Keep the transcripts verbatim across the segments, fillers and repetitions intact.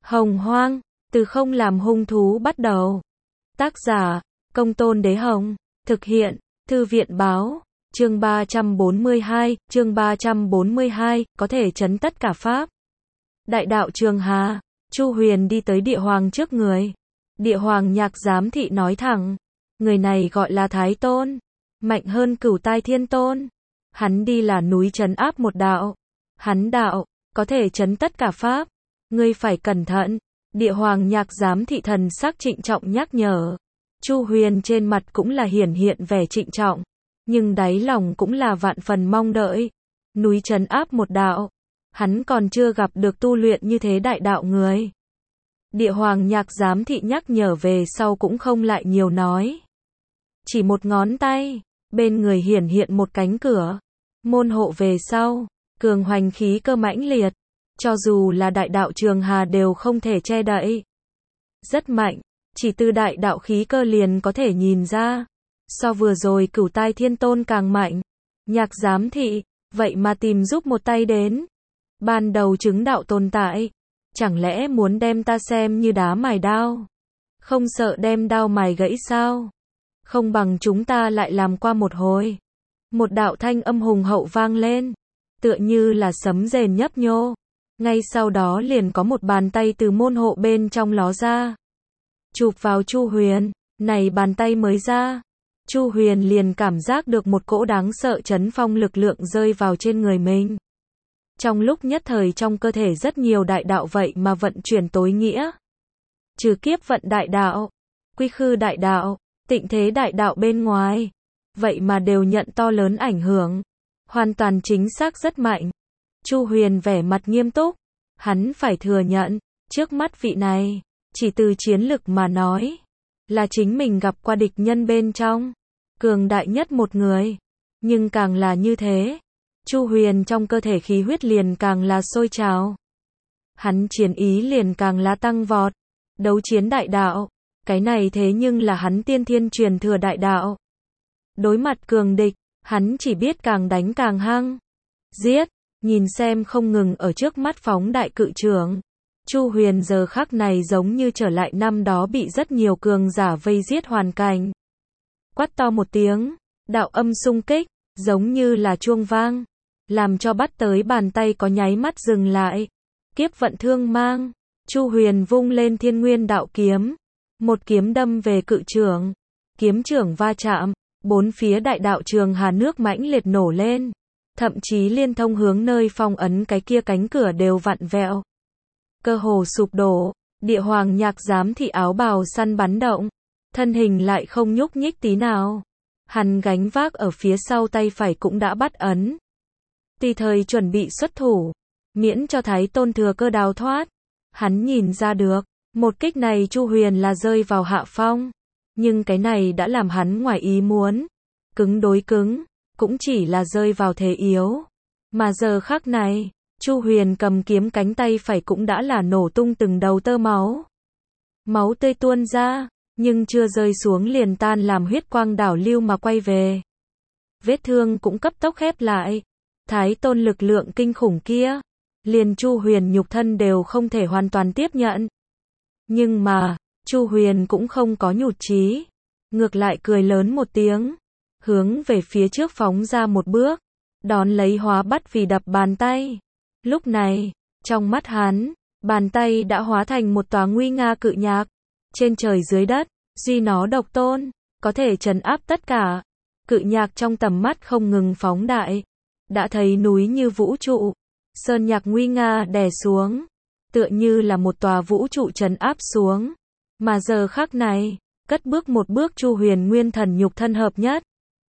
Hồng Hoang, từ không làm hung thú bắt đầu. Tác giả, Công Tôn Đế Hồng. Thực hiện, Thư viện Báo. Chương ba trăm bốn mươi hai, chương ba trăm bốn mươi hai, có thể trấn tất cả pháp. Đại đạo Trường Hà, Chu Huyền đi tới địa hoàng trước người. Địa hoàng Nhạc Giám Thị nói thẳng, người này gọi là Thái Tôn, mạnh hơn Cửu Tai Thiên Tôn. Hắn đi là núi trấn áp một đạo. Hắn đạo, có thể trấn tất cả pháp. Ngươi phải cẩn thận. Địa hoàng Nhạc Giám Thị thần sắc trịnh trọng nhắc nhở. Chu Huyền trên mặt cũng là hiển hiện vẻ trịnh trọng, nhưng đáy lòng cũng là vạn phần mong đợi. Núi trấn áp một đạo, hắn còn chưa gặp được tu luyện như thế đại đạo người. Địa hoàng Nhạc Giám Thị nhắc nhở về sau cũng không lại nhiều nói. Chỉ một ngón tay, bên người hiển hiện một cánh cửa. Môn hộ về sau, cường hoành khí cơ mãnh liệt, cho dù là đại đạo Trường Hà đều không thể che đậy. Rất mạnh, chỉ từ đại đạo khí cơ liền có thể nhìn ra. So vừa rồi Cửu Tai Thiên Tôn càng mạnh. Nhạc Giám Thị, vậy mà tìm giúp một tay đến. Ban đầu chứng đạo tồn tại, chẳng lẽ muốn đem ta xem như đá mài đao? Không sợ đem đao mài gãy sao? Không bằng chúng ta lại làm qua một hồi. Một đạo thanh âm hùng hậu vang lên, tựa như là sấm rền nhấp nhô. Ngay sau đó liền có một bàn tay từ môn hộ bên trong ló ra, chụp vào Chu Huyền. Này bàn tay mới ra, Chu Huyền liền cảm giác được một cỗ đáng sợ chấn phong lực lượng rơi vào trên người mình. Trong lúc nhất thời trong cơ thể rất nhiều đại đạo vậy mà vận chuyển tối nghĩa. Trừ kiếp vận đại đạo, quy khư đại đạo, tịnh thế đại đạo bên ngoài, vậy mà đều nhận to lớn ảnh hưởng. Hoàn toàn chính xác rất mạnh. Chu Huyền vẻ mặt nghiêm túc, hắn phải thừa nhận, trước mắt vị này, chỉ từ chiến lực mà nói, là chính mình gặp qua địch nhân bên trong, cường đại nhất một người. Nhưng càng là như thế, Chu Huyền trong cơ thể khí huyết liền càng là sôi trào. Hắn chiến ý liền càng là tăng vọt. Đấu chiến đại đạo, cái này thế nhưng là hắn tiên thiên truyền thừa đại đạo. Đối mặt cường địch, hắn chỉ biết càng đánh càng hăng. Giết, nhìn xem không ngừng ở trước mắt phóng đại cự trưởng. Chu Huyền giờ khắc này giống như trở lại năm đó bị rất nhiều cường giả vây giết hoàn cảnh. Quát to một tiếng, đạo âm xung kích, giống như là chuông vang, làm cho bắt tới bàn tay có nháy mắt dừng lại. Kiếp vận thương mang, Chu Huyền vung lên Thiên Nguyên đạo kiếm, một kiếm đâm về cự trưởng. Kiếm trưởng va chạm, bốn phía đại đạo Trường Hà nước mãnh liệt nổ lên, thậm chí liên thông hướng nơi phong ấn cái kia cánh cửa đều vặn vẹo, cơ hồ sụp đổ. Địa hoàng Nhạc Giám Thị áo bào săn bắn động, thân hình lại không nhúc nhích tí nào. Hắn gánh vác ở phía sau tay phải cũng đã bắt ấn, tùy thời chuẩn bị xuất thủ, miễn cho Thái Tôn thừa cơ đào thoát. Hắn nhìn ra được, một kích này Chu Huyền là rơi vào hạ phong, nhưng cái này đã làm hắn ngoài ý muốn. Cứng đối cứng, cũng chỉ là rơi vào thế yếu. Mà giờ khắc này, Chu Huyền cầm kiếm cánh tay phải cũng đã là nổ tung từng đầu tơ máu. Máu tươi tuôn ra, nhưng chưa rơi xuống liền tan làm huyết quang đảo lưu mà quay về. Vết thương cũng cấp tốc khép lại. Thái Tôn lực lượng kinh khủng kia, liền Chu Huyền nhục thân đều không thể hoàn toàn tiếp nhận. Nhưng mà, Chu Huyền cũng không có nhụt chí, ngược lại cười lớn một tiếng, hướng về phía trước phóng ra một bước, đón lấy hóa bắt vì đập bàn tay. Lúc này, trong mắt hắn, bàn tay đã hóa thành một tòa nguy nga cự nhạc, trên trời dưới đất, duy nó độc tôn, có thể trấn áp tất cả. Cự nhạc trong tầm mắt không ngừng phóng đại, đã thấy núi như vũ trụ, sơn nhạc nguy nga đè xuống, tựa như là một tòa vũ trụ trấn áp xuống. Mà giờ khắc này, cất bước một bước Chu Huyền nguyên thần nhục thân hợp nhất.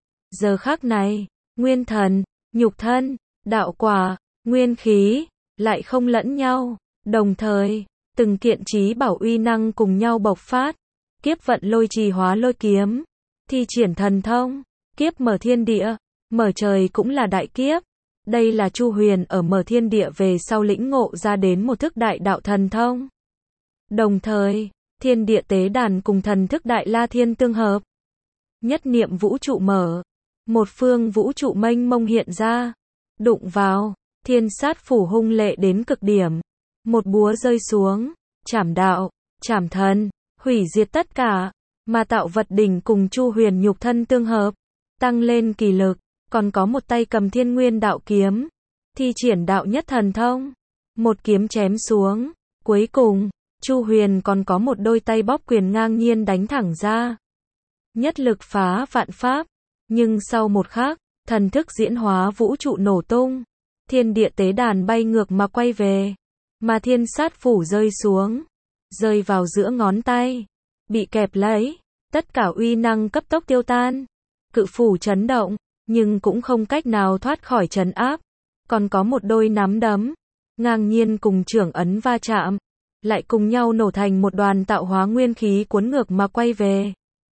Giờ khắc này, nguyên thần, nhục thân, đạo quả, nguyên khí, lại không lẫn nhau, đồng thời, từng kiện trí bảo uy năng cùng nhau bộc phát. Kiếp vận lôi trì hóa lôi kiếm, thi triển thần thông, kiếp mở thiên địa, mở trời cũng là đại kiếp. Đây là Chu Huyền ở mở thiên địa về sau lĩnh ngộ ra đến một thức đại đạo thần thông. Đồng thời, thiên địa tế đàn cùng thần thức đại la thiên tương hợp. Nhất niệm vũ trụ mở, một phương vũ trụ mênh mông hiện ra, đụng vào, thiên sát phủ hung lệ đến cực điểm. Một búa rơi xuống, trảm đạo, trảm thần, hủy diệt tất cả, mà tạo vật đỉnh cùng Chu Huyền nhục thân tương hợp, tăng lên kỳ lực, còn có một tay cầm Thiên Nguyên đạo kiếm, thi triển đạo nhất thần thông, một kiếm chém xuống, cuối cùng, Chu Huyền còn có một đôi tay bóp quyền ngang nhiên đánh thẳng ra. Nhất lực phá vạn pháp, nhưng sau một khắc, thần thức diễn hóa vũ trụ nổ tung, thiên địa tế đàn bay ngược mà quay về, mà thiên sát phủ rơi xuống, rơi vào giữa ngón tay, bị kẹp lấy, tất cả uy năng cấp tốc tiêu tan, cự phủ chấn động, nhưng cũng không cách nào thoát khỏi trấn áp, còn có một đôi nắm đấm, ngang nhiên cùng trưởng ấn va chạm, lại cùng nhau nổ thành một đoàn tạo hóa nguyên khí cuốn ngược mà quay về.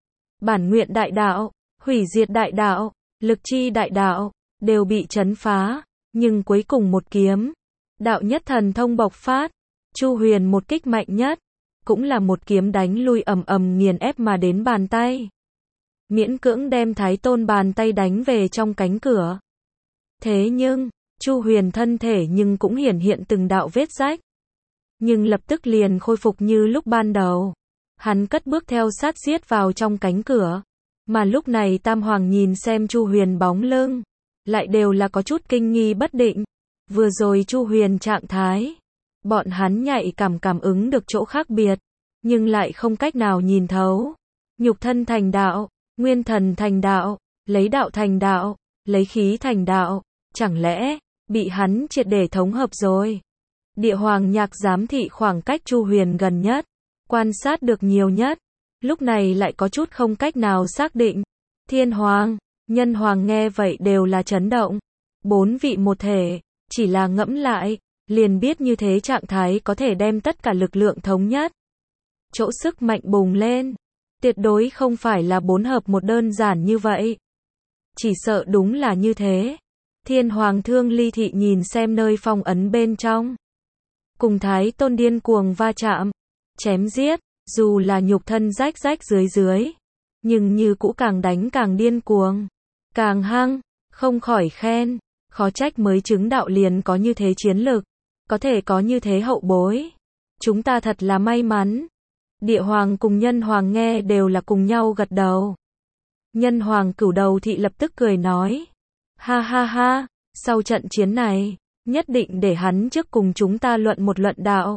Bản nguyện đại đạo, hủy diệt đại đạo, lực chi đại đạo, đều bị chấn phá, nhưng cuối cùng một kiếm, đạo nhất thần thông bộc phát, Chu Huyền một kích mạnh nhất, cũng là một kiếm đánh lui ầm ầm nghiền ép mà đến bàn tay. Miễn cưỡng đem Thái Tôn bàn tay đánh về trong cánh cửa. Thế nhưng, Chu Huyền thân thể nhưng cũng hiển hiện từng đạo vết rách. Nhưng lập tức liền khôi phục như lúc ban đầu. Hắn cất bước theo sát giết vào trong cánh cửa. Mà lúc này Tam Hoàng nhìn xem Chu Huyền bóng lưng, lại đều là có chút kinh nghi bất định. Vừa rồi Chu Huyền trạng thái, bọn hắn nhạy cảm cảm ứng được chỗ khác biệt, nhưng lại không cách nào nhìn thấu. Nhục thân thành đạo, nguyên thần thành đạo, lấy đạo thành đạo, lấy khí thành đạo, chẳng lẽ bị hắn triệt để thống hợp rồi? Địa Hoàng Nhạc giám thị khoảng cách Chu Huyền gần nhất, quan sát được nhiều nhất, lúc này lại có chút không cách nào xác định. Thiên Hoàng, Nhân Hoàng nghe vậy đều là chấn động. Bốn vị một thể, chỉ là ngẫm lại, liền biết như thế trạng thái có thể đem tất cả lực lượng thống nhất. Chỗ sức mạnh bùng lên, tuyệt đối không phải là bốn hợp một đơn giản như vậy. Chỉ sợ đúng là như thế. Thiên Hoàng Thương Ly Thị nhìn xem nơi phong ấn bên trong, cùng Thái Tôn điên cuồng va chạm, chém giết, dù là nhục thân rách rách dưới dưới, nhưng như cũ càng đánh càng điên cuồng, càng hăng, không khỏi khen, khó trách mới chứng đạo liền có như thế chiến lực, có thể có như thế hậu bối. Chúng ta thật là may mắn. Địa Hoàng cùng Nhân Hoàng nghe đều là cùng nhau gật đầu. Nhân Hoàng Cửu Đầu Thị lập tức cười nói, ha ha ha, sau trận chiến này, nhất định để hắn trước cùng chúng ta luận một luận đạo.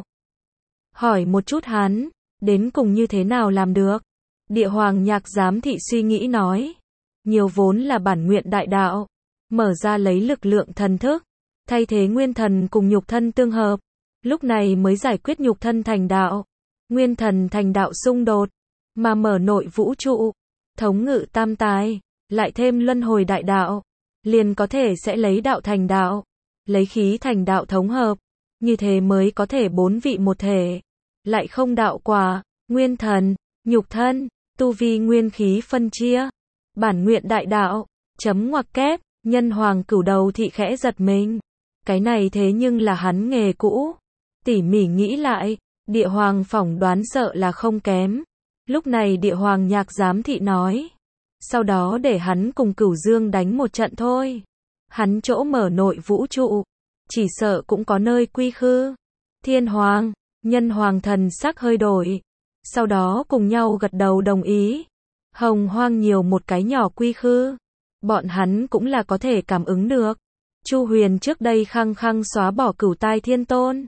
Hỏi một chút hắn, đến cùng như thế nào làm được? Địa Hoàng Nhạc giám thị suy nghĩ nói, nhiều vốn là bản nguyện đại đạo, mở ra lấy lực lượng thần thức, thay thế nguyên thần cùng nhục thân tương hợp, lúc này mới giải quyết nhục thân thành đạo, nguyên thần thành đạo xung đột, mà mở nội vũ trụ, thống ngự tam tài, lại thêm luân hồi đại đạo, liền có thể sẽ lấy đạo thành đạo, lấy khí thành đạo thống hợp, như thế mới có thể bốn vị một thể, lại không đạo quả, nguyên thần, nhục thân, tu vi nguyên khí phân chia, bản nguyện đại đạo, chấm ngoặc kép. Nhân Hoàng Cửu Đầu Thị khẽ giật mình, cái này thế nhưng là hắn nghề cũ. Tỉ mỉ nghĩ lại, Địa Hoàng phỏng đoán sợ là không kém. Lúc này Địa Hoàng Nhạc giám thị nói, sau đó để hắn cùng Cửu Dương đánh một trận thôi. Hắn chỗ mở nội vũ trụ, chỉ sợ cũng có nơi quy khư. Thiên Hoàng, Nhân Hoàng thần sắc hơi đổi, sau đó cùng nhau gật đầu đồng ý. Hồng Hoang nhiều một cái nhỏ quy khư, bọn hắn cũng là có thể cảm ứng được. Chu Huyền trước đây khăng khăng xóa bỏ Cửu Tai Thiên Tôn,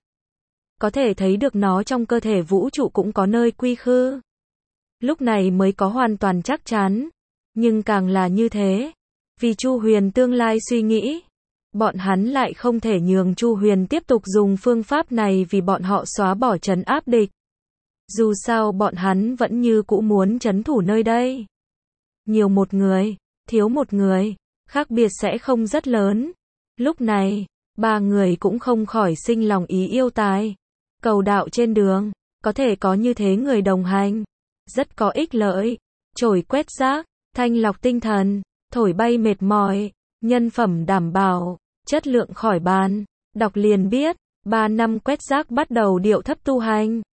có thể thấy được nó trong cơ thể vũ trụ cũng có nơi quy khư. Lúc này mới có hoàn toàn chắc chắn, nhưng càng là như thế, vì Chu Huyền tương lai suy nghĩ, bọn hắn lại không thể nhường Chu Huyền tiếp tục dùng phương pháp này vì bọn họ xóa bỏ trấn áp địch. Dù sao bọn hắn vẫn như cũ muốn trấn thủ nơi đây. Nhiều một người, thiếu một người, khác biệt sẽ không rất lớn. Lúc này, ba người cũng không khỏi sinh lòng ý yêu tài. Cầu đạo trên đường, có thể có như thế người đồng hành, rất có ích lợi. Trổi quét rác, thanh lọc tinh thần, thổi bay mệt mỏi, nhân phẩm đảm bảo, chất lượng khỏi bàn. Đọc liền biết, ba năm quét rác bắt đầu điệu thấp tu hành.